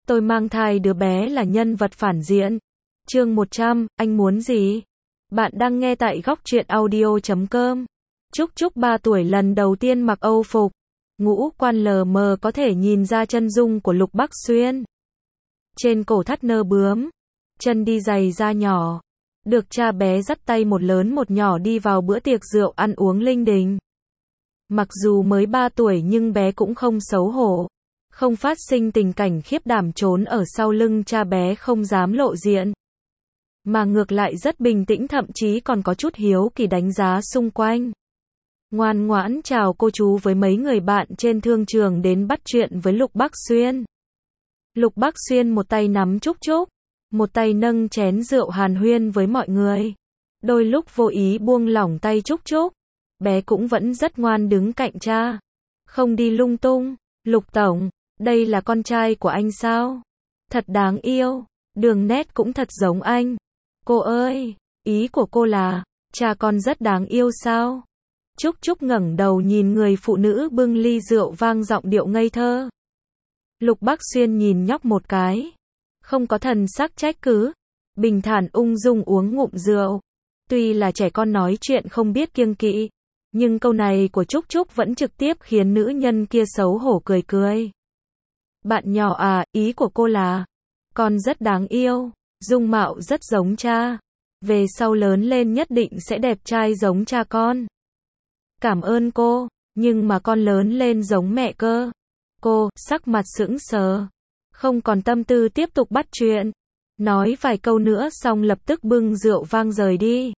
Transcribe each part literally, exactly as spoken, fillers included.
Tôi mang thai đứa bé là nhân vật phản diện. Chương một trăm, anh muốn gì? Bạn đang nghe tại góc truyện audio chấm com. Trúc Trúc ba tuổi lần đầu tiên mặc Âu phục. Ngũ quan lờ mờ có thể nhìn ra chân dung của Lục Bắc Xuyên. Trên cổ thắt nơ bướm. Chân đi giày da nhỏ. Được cha bé dắt tay một lớn một nhỏ đi vào bữa tiệc rượu ăn uống linh đình. Mặc dù mới ba tuổi nhưng bé cũng không xấu hổ. Không phát sinh tình cảnh khiếp đảm trốn ở sau lưng cha bé không dám lộ diện. Mà ngược lại rất bình tĩnh, thậm chí còn có chút hiếu kỳ đánh giá xung quanh. Ngoan ngoãn chào cô chú với mấy người bạn trên thương trường đến bắt chuyện với Lục Bắc Xuyên. Lục Bắc Xuyên một tay nắm Trúc Trúc, một tay nâng chén rượu hàn huyên với mọi người. Đôi lúc vô ý buông lỏng tay Trúc Trúc. Bé cũng vẫn rất ngoan đứng cạnh cha. Không đi lung tung. Lục tổng, đây là con trai của anh sao? Thật đáng yêu. Đường nét cũng thật giống anh. Cô ơi, ý của cô là, cha con rất đáng yêu sao? Trúc Trúc ngẩng đầu nhìn người phụ nữ bưng ly rượu vang giọng điệu ngây thơ. Lục Bắc Xuyên nhìn nhóc một cái. Không có thần sắc trách cứ. Bình thản ung dung uống ngụm rượu. Tuy là trẻ con nói chuyện không biết kiêng kỵ. Nhưng câu này của Trúc Trúc vẫn trực tiếp khiến nữ nhân kia xấu hổ cười cười. Bạn nhỏ à, ý của cô là, con rất đáng yêu, dung mạo rất giống cha. Về sau lớn lên nhất định sẽ đẹp trai giống cha con. Cảm ơn cô, nhưng mà con lớn lên giống mẹ cơ. Cô, sắc mặt sững sờ. Không còn tâm tư tiếp tục bắt chuyện. Nói vài câu nữa xong lập tức bưng rượu vang rời đi.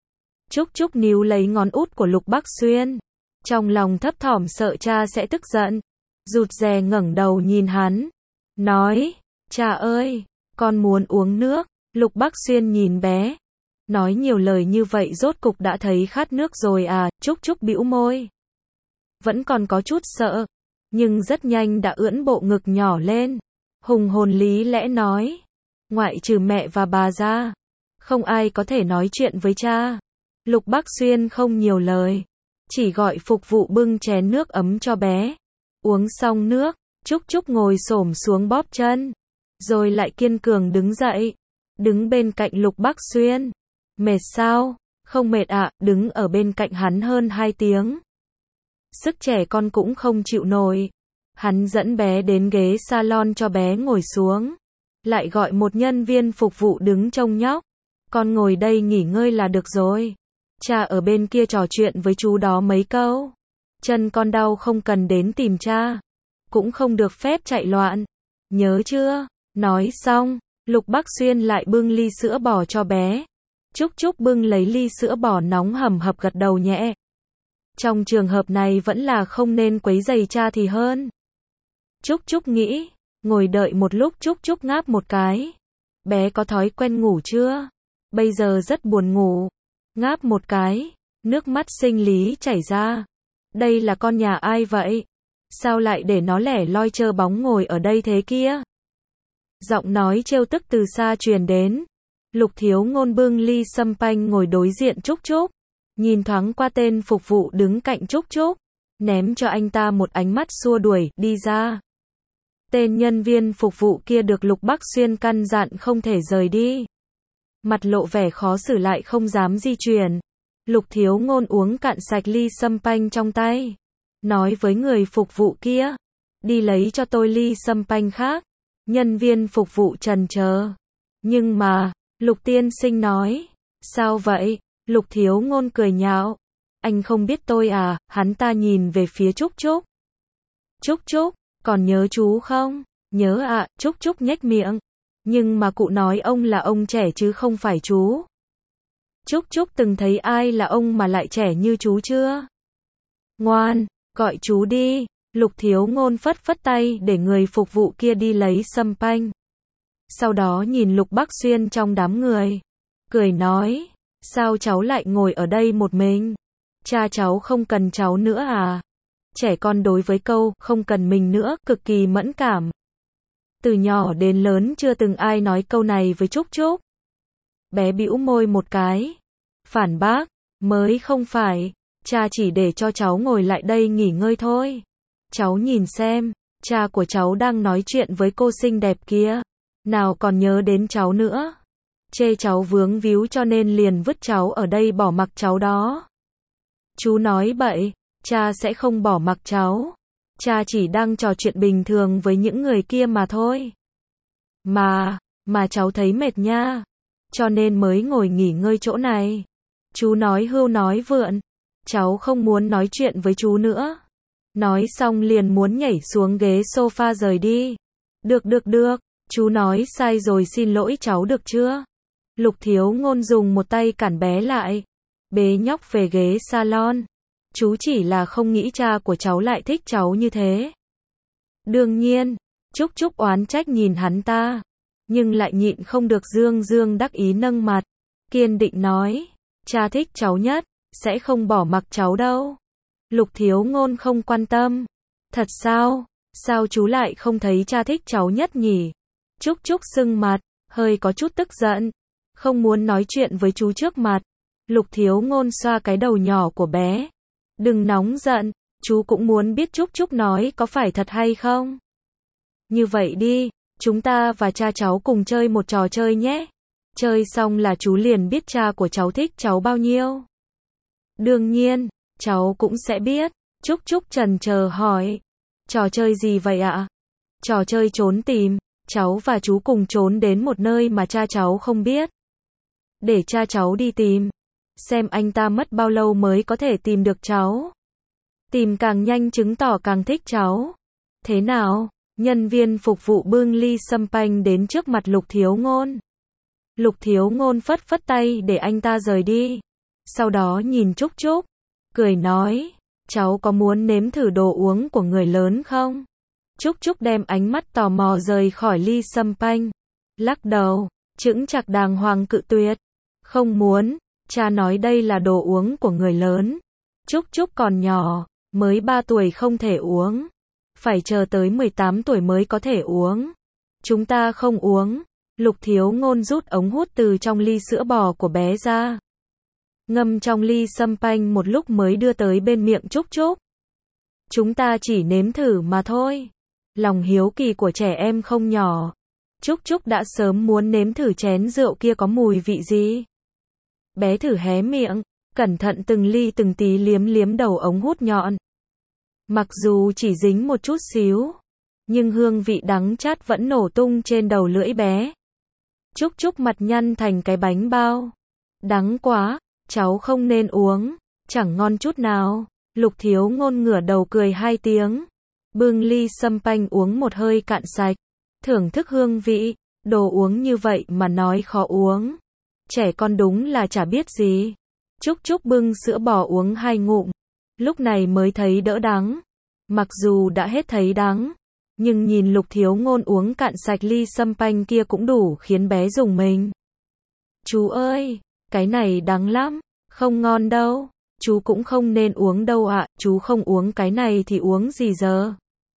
Trúc Trúc níu lấy ngón út của Lục Bắc Xuyên. Trong lòng thấp thỏm sợ cha sẽ tức giận. Rụt rè ngẩng đầu nhìn hắn. Nói, cha ơi, con muốn uống nước. Lục Bắc Xuyên nhìn bé. Nói nhiều lời như vậy rốt cục đã thấy khát nước rồi à, Trúc Trúc bĩu môi. Vẫn còn có chút sợ. Nhưng rất nhanh đã ưỡn bộ ngực nhỏ lên. Hùng hồn lý lẽ nói. Ngoại trừ mẹ và bà ra. Không ai có thể nói chuyện với cha. Lục Bắc Xuyên không nhiều lời. Chỉ gọi phục vụ bưng chén nước ấm cho bé. Uống xong nước, Trúc Trúc ngồi xổm xuống bóp chân. Rồi lại kiên cường đứng dậy. Đứng bên cạnh Lục Bắc Xuyên. Mệt sao? Không mệt ạ, à, đứng ở bên cạnh hắn hơn hai tiếng. Sức trẻ con cũng không chịu nổi. Hắn dẫn bé đến ghế salon cho bé ngồi xuống. Lại gọi một nhân viên phục vụ đứng trông nhóc. Con ngồi đây nghỉ ngơi là được rồi. Cha ở bên kia trò chuyện với chú đó mấy câu. Chân con đau không cần đến tìm cha. Cũng không được phép chạy loạn. Nhớ chưa? Nói xong, Lục Bắc Xuyên lại bưng ly sữa bò cho bé. Trúc Trúc bưng lấy ly sữa bò nóng hầm hập gật đầu nhẹ. Trong trường hợp này vẫn là không nên quấy rầy cha thì hơn. Trúc Trúc nghĩ, ngồi đợi một lúc Trúc Trúc ngáp một cái. Bé có thói quen ngủ chưa? Bây giờ rất buồn ngủ. Ngáp một cái, nước mắt sinh lý chảy ra. Đây là con nhà ai vậy? Sao lại để nó lẻ loi trơ bóng ngồi ở đây thế kia? Giọng nói trêu tức từ xa truyền đến. Lục Thiếu Ngôn bưng ly sâm panh ngồi đối diện Trúc Trúc. Nhìn thoáng qua tên phục vụ đứng cạnh Trúc Trúc. Ném cho anh ta một ánh mắt xua đuổi, đi ra. Tên nhân viên phục vụ kia được Lục Bắc Xuyên căn dặn không thể rời đi. Mặt lộ vẻ khó xử lại không dám di chuyển. Lục Thiếu Ngôn uống cạn sạch ly sâm panh trong tay. Nói với người phục vụ kia. Đi lấy cho tôi ly sâm panh khác. Nhân viên phục vụ trần chờ. Nhưng mà, Lục tiên sinh nói. Sao vậy? Lục Thiếu Ngôn cười nhạo. Anh không biết tôi à? Hắn ta nhìn về phía Trúc Trúc. Trúc Trúc, còn nhớ chú không? Nhớ ạ, à, Trúc Trúc nhếch miệng. Nhưng mà cụ nói ông là ông trẻ chứ không phải chú. Trúc Trúc từng thấy ai là ông mà lại trẻ như chú chưa? Ngoan, gọi chú đi. Lục Thiếu Ngôn phất phất tay để người phục vụ kia đi lấy sâm panh. Sau đó nhìn Lục Bắc Xuyên trong đám người. Cười nói, sao cháu lại ngồi ở đây một mình? Cha cháu không cần cháu nữa à? Trẻ con đối với câu, không cần mình nữa, cực kỳ mẫn cảm. Từ nhỏ đến lớn chưa từng ai nói câu này với Trúc Trúc. Bé bĩu môi một cái. Phản bác, mới không phải, cha chỉ để cho cháu ngồi lại đây nghỉ ngơi thôi. Cháu nhìn xem, cha của cháu đang nói chuyện với cô xinh đẹp kia, nào còn nhớ đến cháu nữa. Chê cháu vướng víu cho nên liền vứt cháu ở đây bỏ mặc cháu đó. Chú nói bậy, cha sẽ không bỏ mặc cháu. Cha chỉ đang trò chuyện bình thường với những người kia mà thôi. Mà, mà cháu thấy mệt nha, cho nên mới ngồi nghỉ ngơi chỗ này. Chú nói hưu nói vượn, cháu không muốn nói chuyện với chú nữa. Nói xong liền muốn nhảy xuống ghế sofa rời đi. Được được được, chú nói sai rồi xin lỗi cháu được chưa? Lục Thiếu Ngôn dùng một tay cản bé lại, bế nhóc về ghế salon. Chú chỉ là không nghĩ cha của cháu lại thích cháu như thế. Đương nhiên, Trúc Trúc oán trách nhìn hắn ta, nhưng lại nhịn không được dương dương đắc ý nâng mặt, kiên định nói, cha thích cháu nhất, sẽ không bỏ mặc cháu đâu. Lục Thiếu Ngôn không quan tâm. Thật sao? Sao chú lại không thấy cha thích cháu nhất nhỉ? Trúc Trúc sưng mặt, hơi có chút tức giận, không muốn nói chuyện với chú trước mặt. Lục Thiếu Ngôn xoa cái đầu nhỏ của bé. Đừng nóng giận, chú cũng muốn biết Trúc Trúc nói có phải thật hay không. Như vậy đi, chúng ta và cha cháu cùng chơi một trò chơi nhé. Chơi xong là chú liền biết cha của cháu thích cháu bao nhiêu. Đương nhiên, cháu cũng sẽ biết. Trúc Trúc chần chờ hỏi. Trò chơi gì vậy ạ? Trò chơi trốn tìm. Cháu và chú cùng trốn đến một nơi mà cha cháu không biết. Để cha cháu đi tìm. Xem anh ta mất bao lâu mới có thể tìm được cháu. Tìm càng nhanh chứng tỏ càng thích cháu. Thế nào? Nhân viên phục vụ bưng ly sâm panh đến trước mặt Lục Thiếu Ngôn. Lục Thiếu Ngôn phất phất tay để anh ta rời đi. Sau đó nhìn Trúc Trúc, cười nói, cháu có muốn nếm thử đồ uống của người lớn không? Trúc Trúc đem ánh mắt tò mò rời khỏi ly sâm panh. Lắc đầu, chững chạc đàng hoàng cự tuyệt. Không muốn, cha nói đây là đồ uống của người lớn. Trúc Trúc còn nhỏ, mới ba tuổi không thể uống. Phải chờ tới mười tám tuổi mới có thể uống. Chúng ta không uống. Lục Thiếu Ngôn rút ống hút từ trong ly sữa bò của bé ra. Ngâm trong ly sâm panh một lúc mới đưa tới bên miệng Trúc Trúc. Chúng ta chỉ nếm thử mà thôi. Lòng hiếu kỳ của trẻ em không nhỏ. Trúc Trúc đã sớm muốn nếm thử chén rượu kia có mùi vị gì. Bé thử hé miệng, cẩn thận từng ly từng tí liếm liếm đầu ống hút nhọn. Mặc dù chỉ dính một chút xíu, nhưng hương vị đắng chát vẫn nổ tung trên đầu lưỡi bé. Trúc Trúc mặt nhăn thành cái bánh bao. Đắng quá, cháu không nên uống, chẳng ngon chút nào. Lục Thiếu Ngôn ngửa đầu cười hai tiếng, bưng ly sâm panh uống một hơi cạn sạch, thưởng thức hương vị. Đồ uống như vậy mà nói khó uống, trẻ con đúng là chả biết gì. Trúc Trúc bưng sữa bò uống hai ngụm, lúc này mới thấy đỡ đắng. Mặc dù đã hết thấy đắng, nhưng nhìn Lục Thiếu Ngôn uống cạn sạch ly sâm panh kia cũng đủ khiến bé rùng mình. Chú ơi, cái này đắng lắm, không ngon đâu. Chú cũng không nên uống đâu ạ, chú không uống cái này thì uống gì giờ?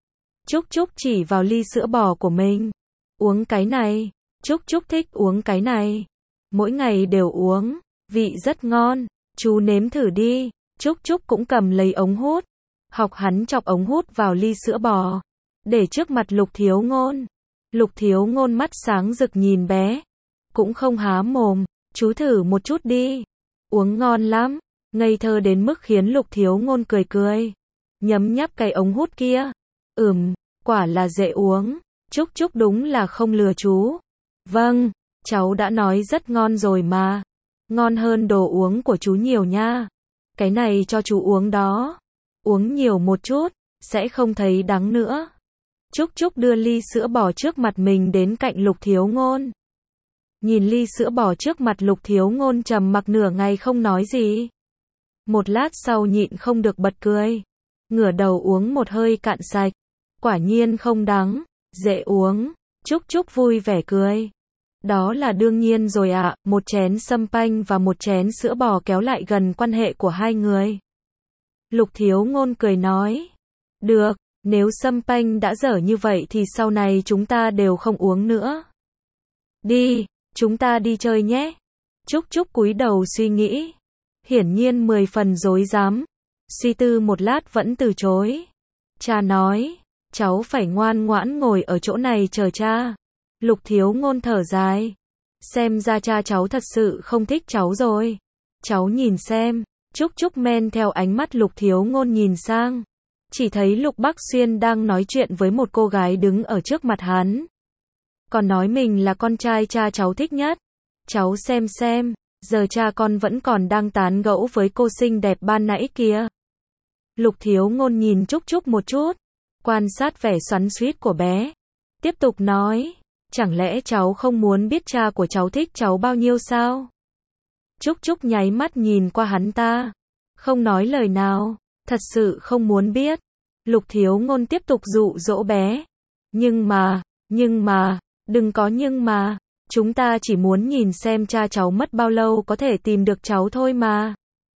Trúc Trúc chỉ vào ly sữa bò của mình. Uống cái này, Trúc Trúc thích uống cái này. Mỗi ngày đều uống, vị rất ngon, chú nếm thử đi. Trúc Trúc cũng cầm lấy ống hút, học hắn chọc ống hút vào ly sữa bò, để trước mặt Lục Thiếu Ngôn. Lục Thiếu Ngôn mắt sáng rực nhìn bé, cũng không há mồm, chú thử một chút đi. Uống ngon lắm, ngây thơ đến mức khiến Lục Thiếu Ngôn cười cười, nhấm nháp cái ống hút kia. Ừm, quả là dễ uống, Trúc Trúc đúng là không lừa chú. Vâng, cháu đã nói rất ngon rồi mà, ngon hơn đồ uống của chú nhiều nha. Cái này cho chú uống đó, uống nhiều một chút, sẽ không thấy đắng nữa. Trúc Trúc đưa ly sữa bò trước mặt mình đến cạnh Lục Thiếu Ngôn. Nhìn ly sữa bò trước mặt Lục Thiếu Ngôn trầm mặc nửa ngày không nói gì. Một lát sau nhịn không được bật cười, ngửa đầu uống một hơi cạn sạch. Quả nhiên không đắng, dễ uống. Trúc Trúc vui vẻ cười. Đó là đương nhiên rồi ạ, một chén sâm panh và một chén sữa bò kéo lại gần quan hệ của hai người. Lục Thiếu Ngôn cười nói, được, nếu sâm panh đã dở như vậy thì sau này chúng ta đều không uống nữa. Đi, chúng ta đi chơi nhé. Trúc Trúc cúi đầu suy nghĩ, hiển nhiên mười phần rối rắm, suy tư một lát vẫn từ chối. Cha nói, cháu phải ngoan ngoãn ngồi ở chỗ này chờ cha. Lục Thiếu Ngôn thở dài. Xem ra cha cháu thật sự không thích cháu rồi. Cháu nhìn xem. Trúc Trúc men theo ánh mắt Lục Thiếu Ngôn nhìn sang. Chỉ thấy Lục Bắc Xuyên đang nói chuyện với một cô gái đứng ở trước mặt hắn. Còn nói mình là con trai cha cháu thích nhất. Cháu xem xem, giờ cha con vẫn còn đang tán gẫu với cô xinh đẹp ban nãy kia. Lục Thiếu Ngôn nhìn Trúc Trúc một chút, quan sát vẻ xoắn xuýt của bé. Tiếp tục nói, chẳng lẽ cháu không muốn biết cha của cháu thích cháu bao nhiêu sao? Trúc Trúc nháy mắt nhìn qua hắn ta, không nói lời nào, thật sự không muốn biết. Lục Thiếu Ngôn tiếp tục dụ dỗ bé. Nhưng mà, nhưng mà, đừng có nhưng mà, chúng ta chỉ muốn nhìn xem cha cháu mất bao lâu có thể tìm được cháu thôi mà.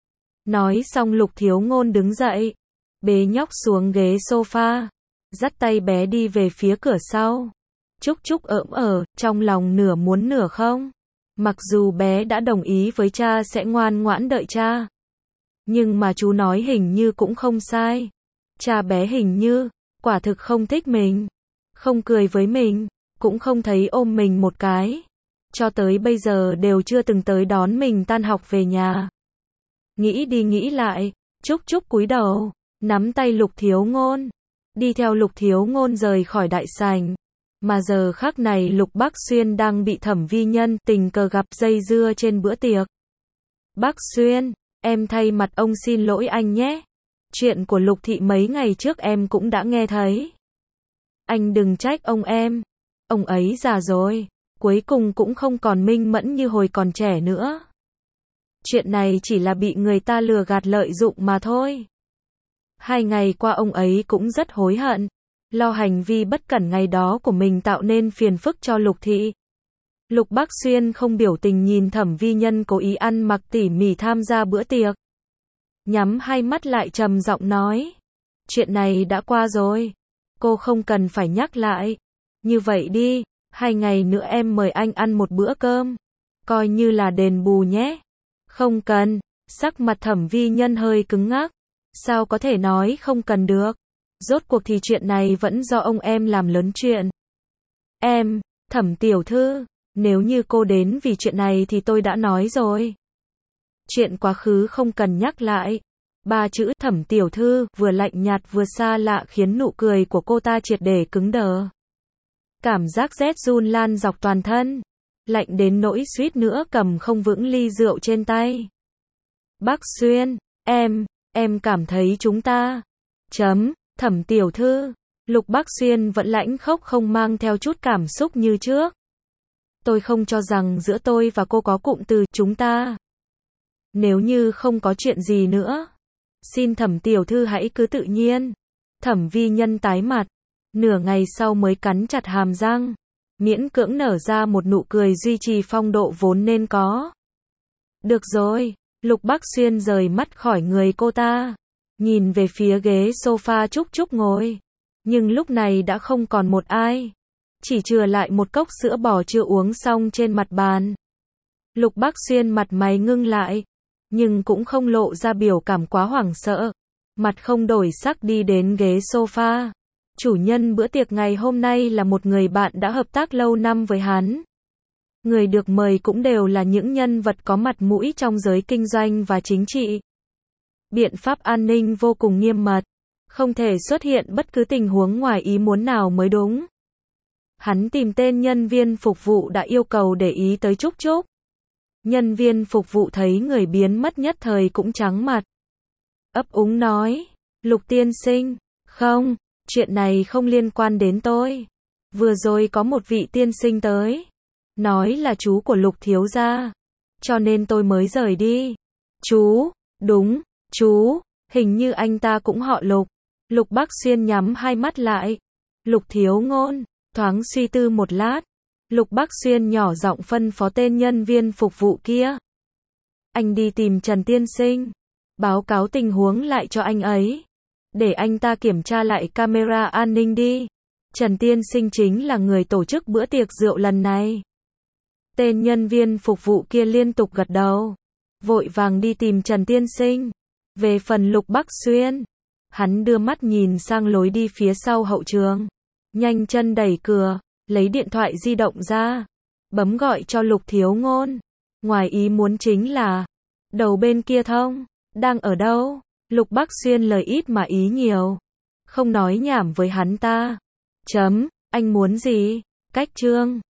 Nói xong Lục Thiếu Ngôn đứng dậy, bế nhóc xuống ghế sofa, dắt tay bé đi về phía cửa sau. Trúc Trúc ỡm ở, trong lòng nửa muốn nửa không. Mặc dù bé đã đồng ý với cha sẽ ngoan ngoãn đợi cha. Nhưng mà chú nói hình như cũng không sai. Cha bé hình như, quả thực không thích mình. Không cười với mình, cũng không thấy ôm mình một cái. Cho tới bây giờ đều chưa từng tới đón mình tan học về nhà. Nghĩ đi nghĩ lại, Trúc Trúc cúi đầu, nắm tay Lục Thiếu Ngôn. Đi theo Lục Thiếu Ngôn rời khỏi đại sảnh. Mà giờ khắc này Lục Bắc Xuyên đang bị Thẩm Vi Nhân tình cờ gặp dây dưa trên bữa tiệc. Bắc Xuyên, em thay mặt ông xin lỗi anh nhé. Chuyện của Lục Thị mấy ngày trước em cũng đã nghe thấy. Anh đừng trách ông em. Ông ấy già rồi, cuối cùng cũng không còn minh mẫn như hồi còn trẻ nữa. Chuyện này chỉ là bị người ta lừa gạt lợi dụng mà thôi. Hai ngày qua ông ấy cũng rất hối hận. Lo hành vi bất cẩn ngày đó của mình tạo nên phiền phức cho Lục Thị. Lục Bắc Xuyên không biểu tình nhìn Thẩm Vi Nhân cố ý ăn mặc tỉ mỉ tham gia bữa tiệc. Nhắm hai mắt lại trầm giọng nói. Chuyện này đã qua rồi. Cô không cần phải nhắc lại. Như vậy đi, hai ngày nữa em mời anh ăn một bữa cơm. Coi như là đền bù nhé. Không cần, sắc mặt Thẩm Vi Nhân hơi cứng ngắc. Sao có thể nói không cần được. Rốt cuộc thì chuyện này vẫn do ông em làm lớn chuyện. Em, Thẩm tiểu thư, nếu như cô đến vì chuyện này thì tôi đã nói rồi. Chuyện quá khứ không cần nhắc lại. Ba chữ Thẩm tiểu thư vừa lạnh nhạt vừa xa lạ khiến nụ cười của cô ta triệt để cứng đờ. Cảm giác rét run lan dọc toàn thân. Lạnh đến nỗi suýt nữa cầm không vững ly rượu trên tay. Bắc Xuyên, em, em cảm thấy chúng ta. Chấm, Thẩm tiểu thư. Lục Bắc Xuyên vẫn lãnh khốc không mang theo chút cảm xúc như trước. Tôi không cho rằng giữa tôi và cô có cụm từ chúng ta. Nếu như không có chuyện gì nữa, xin Thẩm tiểu thư hãy cứ tự nhiên. Thẩm Vi Nhân tái mặt, nửa ngày sau mới cắn chặt hàm răng, miễn cưỡng nở ra một nụ cười duy trì phong độ vốn nên có. Được rồi, Lục Bắc Xuyên rời mắt khỏi người cô ta, nhìn về phía ghế sofa Trúc Trúc ngồi, nhưng lúc này đã không còn một ai, chỉ chừa lại một cốc sữa bò chưa uống xong trên mặt bàn. Lục Bắc Xuyên mặt mày ngưng lại, nhưng cũng không lộ ra biểu cảm quá hoảng sợ, mặt không đổi sắc đi đến ghế sofa. Chủ nhân bữa tiệc ngày hôm nay là một người bạn đã hợp tác lâu năm với hắn. Người được mời cũng đều là những nhân vật có mặt mũi trong giới kinh doanh và chính trị. Biện pháp an ninh vô cùng nghiêm mật, không thể xuất hiện bất cứ tình huống ngoài ý muốn nào mới đúng. Hắn tìm tên nhân viên phục vụ đã yêu cầu để ý tới Trúc Trúc. Nhân viên phục vụ thấy người biến mất nhất thời cũng trắng mặt. Ấp úng nói, Lục tiên sinh, không, chuyện này không liên quan đến tôi. Vừa rồi có một vị tiên sinh tới, nói là chú của Lục thiếu gia, cho nên tôi mới rời đi. Chú, đúng, chú, hình như anh ta cũng họ Lục. Lục Bắc Xuyên nhắm hai mắt lại. Lục Thiếu Ngôn, thoáng suy tư một lát. Lục Bắc Xuyên nhỏ giọng phân phó tên nhân viên phục vụ kia. Anh đi tìm Trần tiên sinh, báo cáo tình huống lại cho anh ấy. Để anh ta kiểm tra lại camera an ninh đi. Trần tiên sinh chính là người tổ chức bữa tiệc rượu lần này. Tên nhân viên phục vụ kia liên tục gật đầu, vội vàng đi tìm Trần tiên sinh. Về phần Lục Bắc Xuyên, Hắn đưa mắt nhìn sang lối đi phía sau hậu trường. Nhanh chân đẩy cửa, lấy điện thoại di động ra. Bấm gọi cho Lục Thiếu Ngôn. Ngoài ý muốn chính là, đầu bên kia thông, đang ở đâu? Lục Bắc Xuyên lời ít mà ý nhiều. Không nói nhảm với hắn ta. Chấm, anh muốn gì? Cách chương.